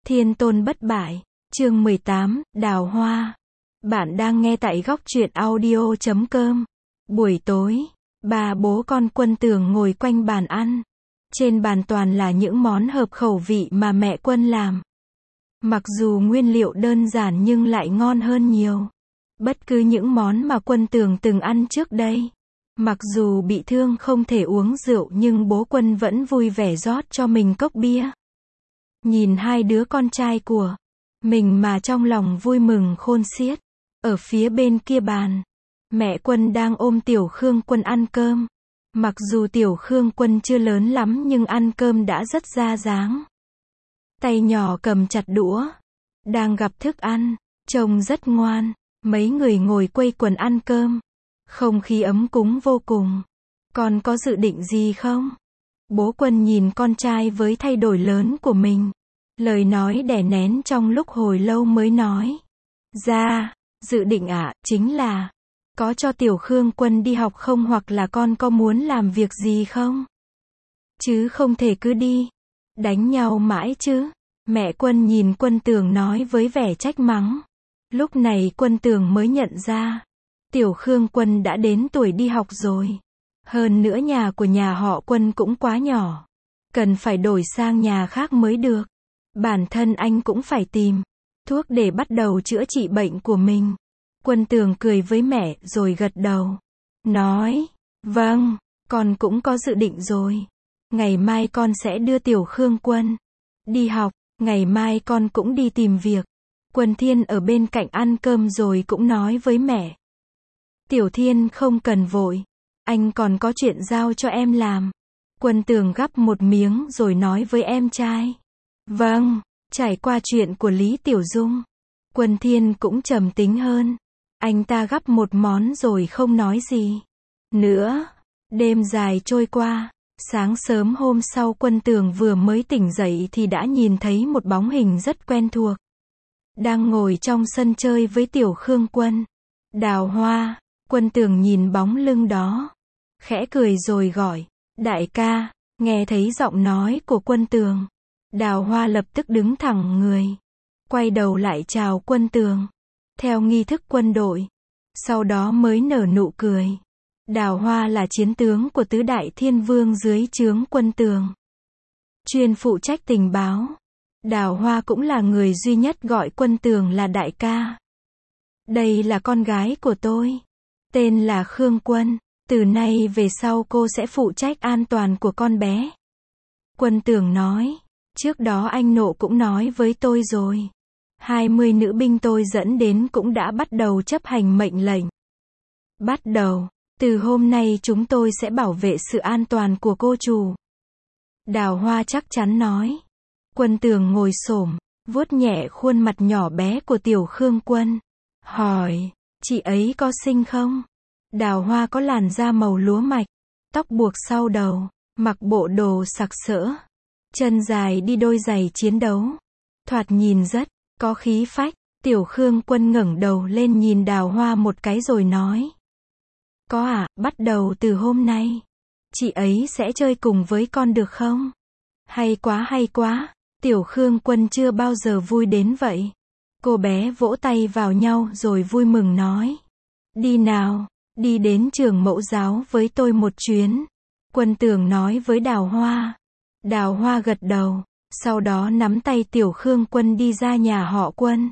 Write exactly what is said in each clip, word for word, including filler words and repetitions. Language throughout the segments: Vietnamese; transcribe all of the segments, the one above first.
Thiên tôn bất bại, chương mười tám, Đào Hoa. Bạn đang nghe tại góc truyện audio chấm com. Buổi tối, ba bố con Quân Tường ngồi quanh bàn ăn. Trên bàn toàn là những món hợp khẩu vị mà mẹ Quân làm. Mặc dù nguyên liệu đơn giản nhưng lại ngon hơn nhiều. Bất cứ những món mà Quân Tường từng ăn trước đây. Mặc dù bị thương không thể uống rượu nhưng bố Quân vẫn vui vẻ rót cho mình cốc bia. Nhìn hai đứa con trai của mình mà trong lòng vui mừng khôn xiết. Ở phía bên kia bàn, mẹ Quân đang ôm Tiểu Khương Quân ăn cơm. Mặc dù Tiểu Khương Quân chưa lớn lắm nhưng ăn cơm đã rất ra dáng. Tay nhỏ cầm chặt đũa, đang gắp thức ăn, trông rất ngoan. Mấy người ngồi quây quần ăn cơm. Không khí ấm cúng vô cùng. Con có dự định gì không? Bố Quân nhìn con trai với thay đổi lớn của mình. Lời nói đè nén trong lúc hồi lâu mới nói. Dạ, dự định ạ, à, chính là có cho Tiểu Khương Quân đi học không hoặc là con có muốn làm việc gì không? Chứ không thể cứ đi đánh nhau mãi chứ. Mẹ Quân nhìn Quân Tường nói với vẻ trách mắng. Lúc này Quân Tường mới nhận ra. Tiểu Khương Quân đã đến tuổi đi học rồi. Hơn nữa nhà của nhà họ Quân cũng quá nhỏ. Cần phải đổi sang nhà khác mới được. Bản thân anh cũng phải tìm thuốc để bắt đầu chữa trị bệnh của mình. Quân Tường cười với mẹ rồi gật đầu. Nói, vâng, con cũng có dự định rồi. Ngày mai con sẽ đưa Tiểu Khương Quân đi học. Ngày mai con cũng đi tìm việc. Quân Thiên ở bên cạnh ăn cơm rồi cũng nói với mẹ. Tiểu Thiên không cần vội. Anh còn có chuyện giao cho em làm. Quân Tường gắp một miếng rồi nói với em trai. Vâng, trải qua chuyện của Lý Tiểu Dung. Quân Thiên cũng trầm tính hơn. Anh ta gắp một món rồi không nói gì nữa. Đêm dài trôi qua. Sáng sớm hôm sau Quân Tường vừa mới tỉnh dậy thì đã nhìn thấy một bóng hình rất quen thuộc. Đang ngồi trong sân chơi với Tiểu Khương Quân. Đào Hoa. Quân Tường nhìn bóng lưng đó. Khẽ cười rồi gọi. Đại ca. Nghe thấy giọng nói của Quân Tường. Đào Hoa lập tức đứng thẳng người. Quay đầu lại chào Quân Tường. Theo nghi thức quân đội. Sau đó mới nở nụ cười. Đào Hoa là chiến tướng của tứ đại thiên vương dưới trướng Quân Tường. Chuyên phụ trách tình báo. Đào Hoa cũng là người duy nhất gọi Quân Tường là đại ca. Đây là con gái của tôi. Tên là Khương Quân. Từ nay về sau cô sẽ phụ trách an toàn của con bé. Quân Tường nói. Trước đó anh Nộ cũng nói với tôi rồi. hai mươi nữ binh tôi dẫn đến cũng đã bắt đầu chấp hành mệnh lệnh. Bắt đầu. Từ hôm nay chúng tôi sẽ bảo vệ sự an toàn của cô chủ. Đào Hoa chắc chắn nói. Quân Tường ngồi xổm, vuốt nhẹ khuôn mặt nhỏ bé của Tiểu Khương Quân. Hỏi, chị ấy có xinh không? Đào Hoa có làn da màu lúa mạch, tóc buộc sau đầu, mặc bộ đồ sặc sỡ, chân dài đi đôi giày chiến đấu. Thoạt nhìn rất có khí phách. Tiểu Khương Quân ngẩng đầu lên nhìn Đào Hoa một cái rồi nói. Có à, bắt đầu từ hôm nay. Chị ấy sẽ chơi cùng với con được không? Hay quá hay quá. Tiểu Khương Quân chưa bao giờ vui đến vậy. Cô bé vỗ tay vào nhau rồi vui mừng nói. Đi nào, đi đến trường mẫu giáo với tôi một chuyến. Quân Tường nói với Đào Hoa. Đào Hoa gật đầu. Sau đó nắm tay Tiểu Khương Quân đi ra nhà họ Quân.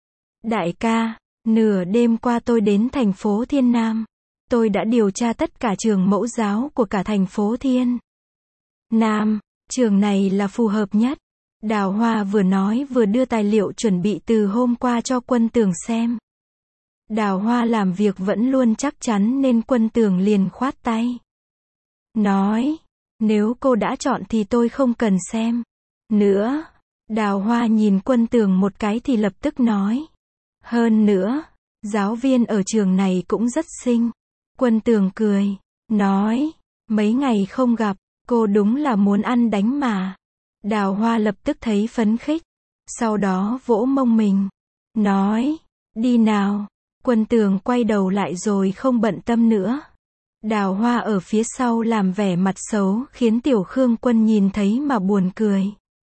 Đại ca, nửa đêm qua tôi đến thành phố Thiên Nam. Tôi đã điều tra tất cả trường mẫu giáo của cả thành phố Thiên Nam. Trường này là phù hợp nhất. Đào Hoa vừa nói vừa đưa tài liệu chuẩn bị từ hôm qua cho Quân Tường xem. Đào Hoa làm việc vẫn luôn chắc chắn nên Quân Tường liền khoát tay. Nói, nếu cô đã chọn thì tôi không cần xem nữa. Đào Hoa nhìn Quân Tường một cái thì lập tức nói. Hơn nữa, giáo viên ở trường này cũng rất xinh. Quân Tường cười, nói, mấy ngày không gặp, cô đúng là muốn ăn đánh mà. Đào Hoa lập tức thấy phấn khích, sau đó vỗ mông mình, nói, đi nào. Quân Tường quay đầu lại rồi không bận tâm nữa. Đào Hoa ở phía sau làm vẻ mặt xấu khiến Tiểu Khương Quân nhìn thấy mà buồn cười.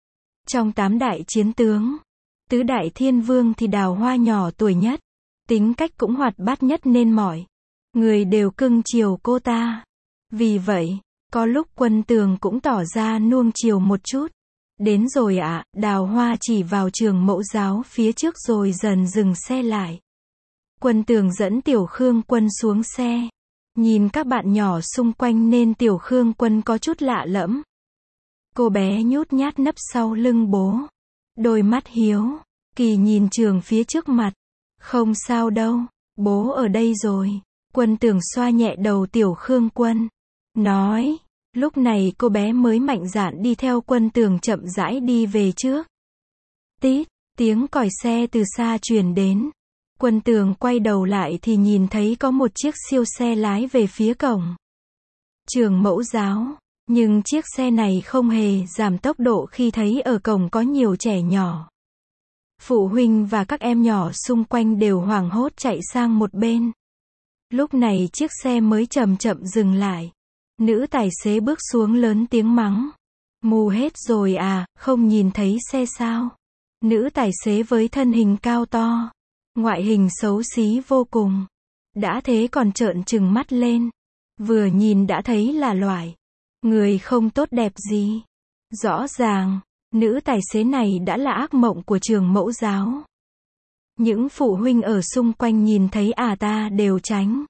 Trong tám đại chiến tướng, tứ đại thiên vương thì Đào Hoa nhỏ tuổi nhất, tính cách cũng hoạt bát nhất nên mọi người đều cưng chiều cô ta. Vì vậy, có lúc Quân Tường cũng tỏ ra nuông chiều một chút. Đến rồi ạ, à, Đào Hoa chỉ vào trường mẫu giáo phía trước rồi dần dừng xe lại. Quân Tường dẫn Tiểu Khương Quân xuống xe. Nhìn các bạn nhỏ xung quanh nên Tiểu Khương Quân có chút lạ lẫm. Cô bé nhút nhát nấp sau lưng bố. Đôi mắt hiếu kỳ nhìn trường phía trước mặt. Không sao đâu, bố ở đây rồi. Quân Tường xoa nhẹ đầu Tiểu Khương Quân. Nói, lúc này cô bé mới mạnh dạn đi theo Quân Tường chậm rãi đi về trước. Tít, tiếng còi xe từ xa truyền đến. Quân Tường quay đầu lại thì nhìn thấy có một chiếc siêu xe lái về phía cổng trường mẫu giáo. Nhưng chiếc xe này không hề giảm tốc độ khi thấy ở cổng có nhiều trẻ nhỏ. Phụ huynh và các em nhỏ xung quanh đều hoảng hốt chạy sang một bên. Lúc này chiếc xe mới chậm chậm dừng lại. Nữ tài xế bước xuống lớn tiếng mắng. Mù hết rồi à, không nhìn thấy xe sao? Nữ tài xế với thân hình cao to, ngoại hình xấu xí vô cùng. Đã thế còn trợn trừng mắt lên. Vừa nhìn đã thấy là loại người không tốt đẹp gì. Rõ ràng, nữ tài xế này đã là ác mộng của trường mẫu giáo. Những phụ huynh ở xung quanh nhìn thấy à ta đều tránh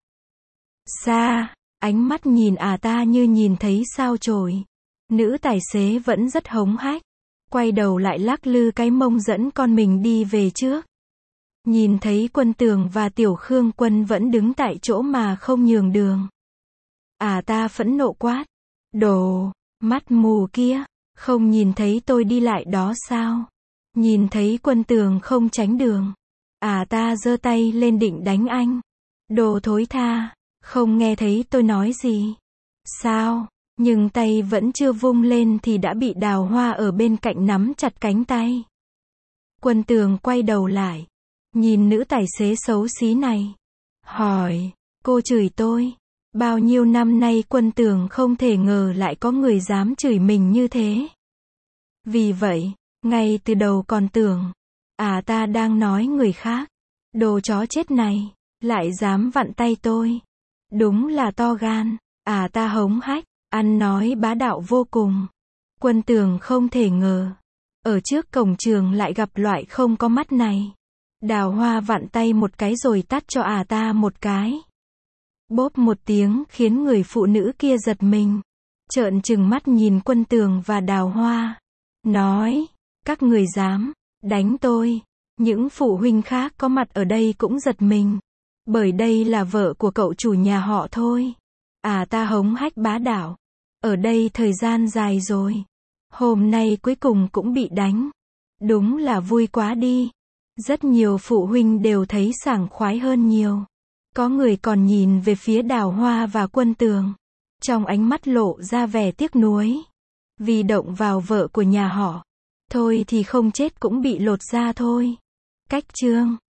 xa, ánh mắt nhìn à ta như nhìn thấy sao chổi. Nữ tài xế vẫn rất hống hách, quay đầu lại lắc lư cái mông dẫn con mình đi về trước. Nhìn thấy Quân Tường và Tiểu Khương Quân vẫn đứng tại chỗ mà không nhường đường. À ta phẫn nộ quát. Đồ, mắt mù kia, không nhìn thấy tôi đi lại đó sao? Nhìn thấy Quân Tường không tránh đường. À ta giơ tay lên định đánh anh. Đồ thối tha, không nghe thấy tôi nói gì. Sao? Nhưng tay vẫn chưa vung lên thì đã bị Đào Hoa ở bên cạnh nắm chặt cánh tay. Quân Tường quay đầu lại, nhìn nữ tài xế xấu xí này. Hỏi, cô chửi tôi. Bao nhiêu năm nay Quân Tường không thể ngờ lại có người dám chửi mình như thế. Vì vậy, ngay từ đầu còn tưởng, à ta đang nói người khác. Đồ chó chết này, lại dám vặn tay tôi. Đúng là to gan, à ta hống hách, ăn nói bá đạo vô cùng. Quân Tường không thể ngờ, ở trước cổng trường lại gặp loại không có mắt này. Đào Hoa vặn tay một cái rồi tát cho à ta một cái. Bốp một tiếng khiến người phụ nữ kia giật mình. Trợn trừng mắt nhìn Quân Tường và Đào Hoa. Nói, các người dám đánh tôi. Những phụ huynh khác có mặt ở đây cũng giật mình. Bởi đây là vợ của cậu chủ nhà họ thôi. À ta hống hách bá đạo. Ở đây thời gian dài rồi. Hôm nay cuối cùng cũng bị đánh. Đúng là vui quá đi. Rất nhiều phụ huynh đều thấy sảng khoái hơn nhiều. Có người còn nhìn về phía Đào Hoa và Quân Tường. Trong ánh mắt lộ ra vẻ tiếc nuối. Vì động vào vợ của nhà họ. Thôi thì không chết cũng bị lột da thôi. Cách chương